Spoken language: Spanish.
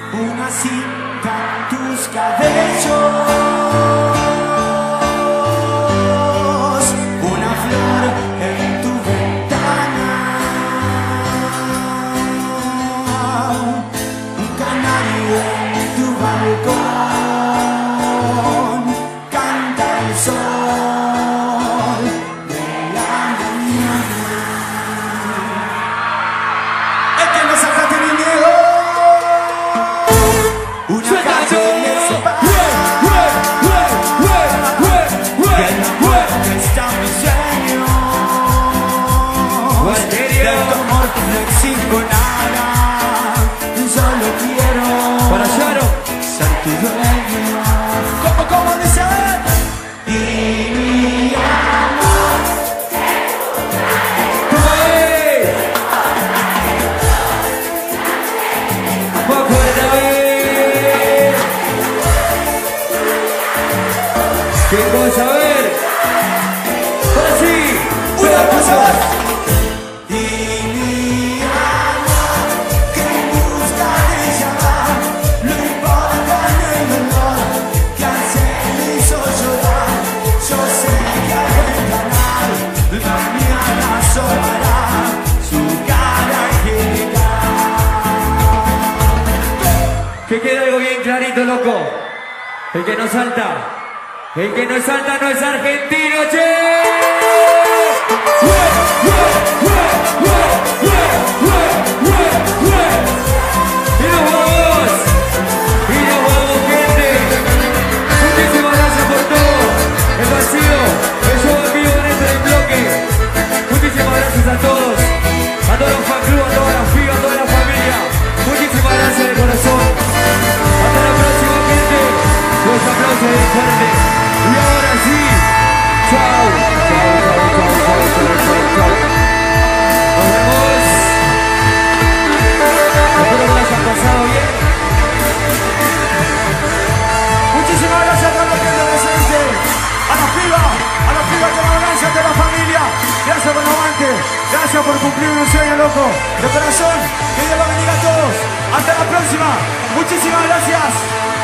una cinta en tus cabellos, una flor en tu ventana, un canario en tu balcón, canta el sol de la mañana. Es que no sacaste ni miedo. Una canción de ese bar, que en la muerte está mi sueño. De tu amor no exijo nada, solo quiero Para Sharon. ser tu dueño. ¿Cómo dice? Y mi amor, ¡Hey! ¡Poco de David! ¿Qué cosa a ver? Ahora sí. una cosa más. Y mi amor, que en busca de llamar, no importa el dolor que hace me hizo llorar. Yo sé que al ventanar la mañana asomará su cara angelical. Que quede algo bien clarito, loco. El que no salta no es argentino, che. Y nos vamos, gente. Muchísimas gracias por todo. El vacío, el show en vivo dentro del bloque. Muchísimas gracias a todos los fan club, a todas las pibas, a toda la familia. Muchísimas gracias de corazón. Hasta la próxima, gente. Los aplausos bien fuertes. Y ahora sí, chao. Nos vemos. Espero que la hayan pasado bien. Muchísimas gracias a todos los que están presentes, a las pibas que van gracias de la familia, gracias por el aguante, gracias por cumplir un sueño, loco, de corazón, que Dios los bendiga a todos, hasta la próxima, muchísimas gracias.